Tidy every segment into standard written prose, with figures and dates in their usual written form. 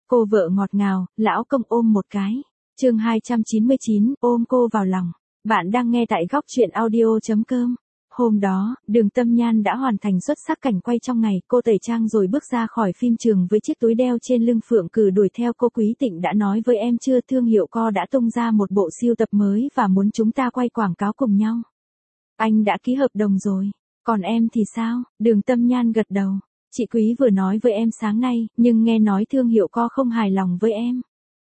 Cô vợ ngọt ngào, lão công ôm một cái. Chương 299, ôm cô vào lòng. Bạn đang nghe tại góc truyện audio.com. Hôm đó, Đường Tâm Nhan đã hoàn thành xuất sắc cảnh quay trong ngày, cô tẩy trang rồi bước ra khỏi phim trường với chiếc túi đeo trên lưng. Phượng Cừ đuổi theo cô. Quý Tịnh đã nói với em chưa, thương hiệu Co đã tung ra một bộ sưu tập mới và muốn chúng ta quay quảng cáo cùng nhau. Anh đã ký hợp đồng rồi. Còn em thì sao? Đường Tâm Nhan gật đầu. Chị Quý vừa nói với em sáng nay, nhưng nghe nói thương hiệu Co không hài lòng với em.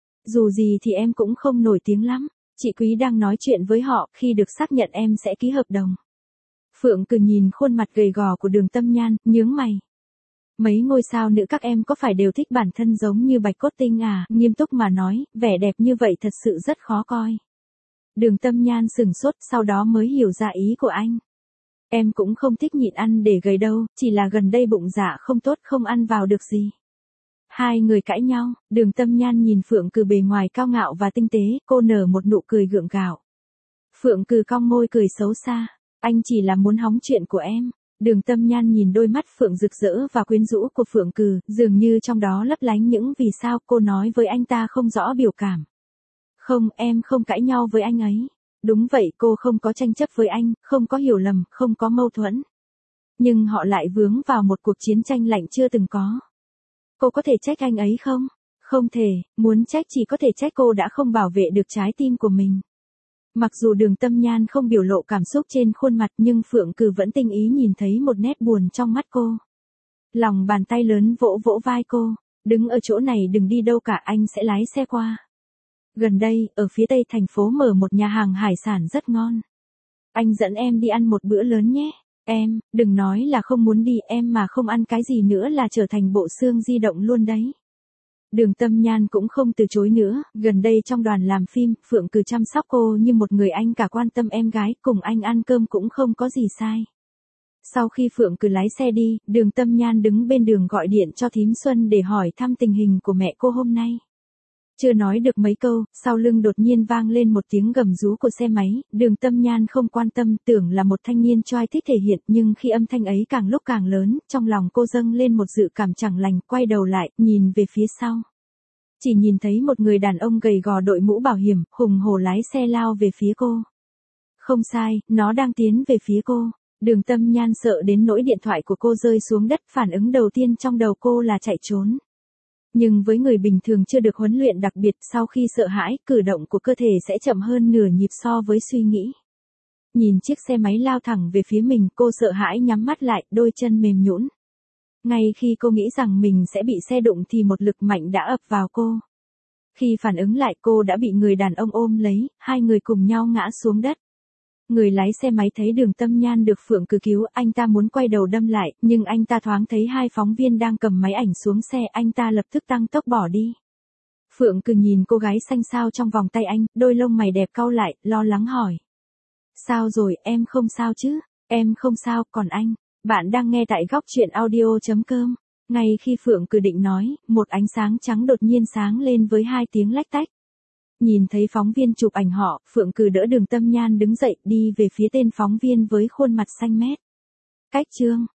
Dù gì thì em cũng không nổi tiếng lắm. Chị Quý đang nói chuyện với họ, khi được xác nhận em sẽ ký hợp đồng. Phượng Cừ nhìn khuôn mặt gầy gò của Đường Tâm Nhan, nhướng mày. Mấy ngôi sao nữ các em có phải đều thích bản thân giống như Bạch Cốt Tinh à? Nghiêm túc mà nói, vẻ đẹp như vậy thật sự rất khó coi. Đường Tâm Nhan sửng sốt, sau đó mới hiểu ra ý của anh. Em cũng không thích nhịn ăn để gầy đâu, chỉ là gần đây bụng dạ không tốt, không ăn vào được gì. Hai người cãi nhau, Đường Tâm Nhan nhìn Phượng Cừ bề ngoài cao ngạo và tinh tế, cô nở một nụ cười gượng gạo. Phượng Cừ cong môi cười xấu xa, anh chỉ là muốn hóng chuyện của em. Đường Tâm Nhan nhìn đôi mắt Phượng rực rỡ và quyến rũ của Phượng Cừ, dường như trong đó lấp lánh những vì sao. Cô nói với anh ta không rõ biểu cảm. Không, em không cãi nhau với anh ấy. Đúng vậy, cô không có tranh chấp với anh, không có hiểu lầm, không có mâu thuẫn. Nhưng họ lại vướng vào một cuộc chiến tranh lạnh chưa từng có. Cô có thể trách anh ấy không? Không thể, muốn trách chỉ có thể trách cô đã không bảo vệ được trái tim của mình. Mặc dù Đường Tâm Nhan không biểu lộ cảm xúc trên khuôn mặt, nhưng Phượng Cừ vẫn tinh ý nhìn thấy một nét buồn trong mắt cô. Lòng bàn tay lớn vỗ vỗ vai cô. Đứng ở chỗ này đừng đi đâu cả, anh sẽ lái xe qua. Gần đây, ở phía tây thành phố mở một nhà hàng hải sản rất ngon. Anh dẫn em đi ăn một bữa lớn nhé. Em, đừng nói là không muốn đi, em mà không ăn cái gì nữa là trở thành bộ xương di động luôn đấy. Đường Tâm Nhan cũng không từ chối nữa, gần đây trong đoàn làm phim, Phượng Cừ chăm sóc cô như một người anh cả, quan tâm em gái, cùng anh ăn cơm cũng không có gì sai. Sau khi Phượng Cừ lái xe đi, Đường Tâm Nhan đứng bên đường gọi điện cho thím Xuân để hỏi thăm tình hình của mẹ cô hôm nay. Chưa nói được mấy câu, sau lưng đột nhiên vang lên một tiếng gầm rú của xe máy. Đường Tâm Nhan không quan tâm, tưởng là một thanh niên trai thích thể hiện, nhưng khi âm thanh ấy càng lúc càng lớn, trong lòng cô dâng lên một dự cảm chẳng lành. Quay đầu lại, nhìn về phía sau. Chỉ nhìn thấy một người đàn ông gầy gò đội mũ bảo hiểm, hùng hổ lái xe lao về phía cô. Không sai, nó đang tiến về phía cô. Đường Tâm Nhan sợ đến nỗi điện thoại của cô rơi xuống đất, phản ứng đầu tiên trong đầu cô là chạy trốn. Nhưng với người bình thường chưa được huấn luyện đặc biệt, sau khi sợ hãi, cử động của cơ thể sẽ chậm hơn nửa nhịp so với suy nghĩ. Nhìn chiếc xe máy lao thẳng về phía mình, cô sợ hãi nhắm mắt lại, đôi chân mềm nhũn. Ngay khi cô nghĩ rằng mình sẽ bị xe đụng thì một lực mạnh đã ập vào cô. Khi phản ứng lại, cô đã bị người đàn ông ôm lấy, hai người cùng nhau ngã xuống đất. Người lái xe máy thấy Đường Tâm Nhan được Phượng Cừ cứu, anh ta muốn quay đầu đâm lại, nhưng anh ta thoáng thấy hai phóng viên đang cầm máy ảnh xuống xe, anh ta lập tức tăng tốc bỏ đi. Phượng Cừ nhìn cô gái xanh xao trong vòng tay anh, đôi lông mày đẹp cau lại, lo lắng hỏi. Sao rồi, em không sao chứ? Em không sao, còn anh? Bạn đang nghe tại góc truyện audio.com. Ngay khi Phượng Cừ định nói, một ánh sáng trắng đột nhiên sáng lên với hai tiếng lách tách. Nhìn thấy phóng viên chụp ảnh họ, Phượng Cừ đỡ Đường Tâm Nhan đứng dậy, đi về phía tên phóng viên với khuôn mặt xanh mét. Cách chương.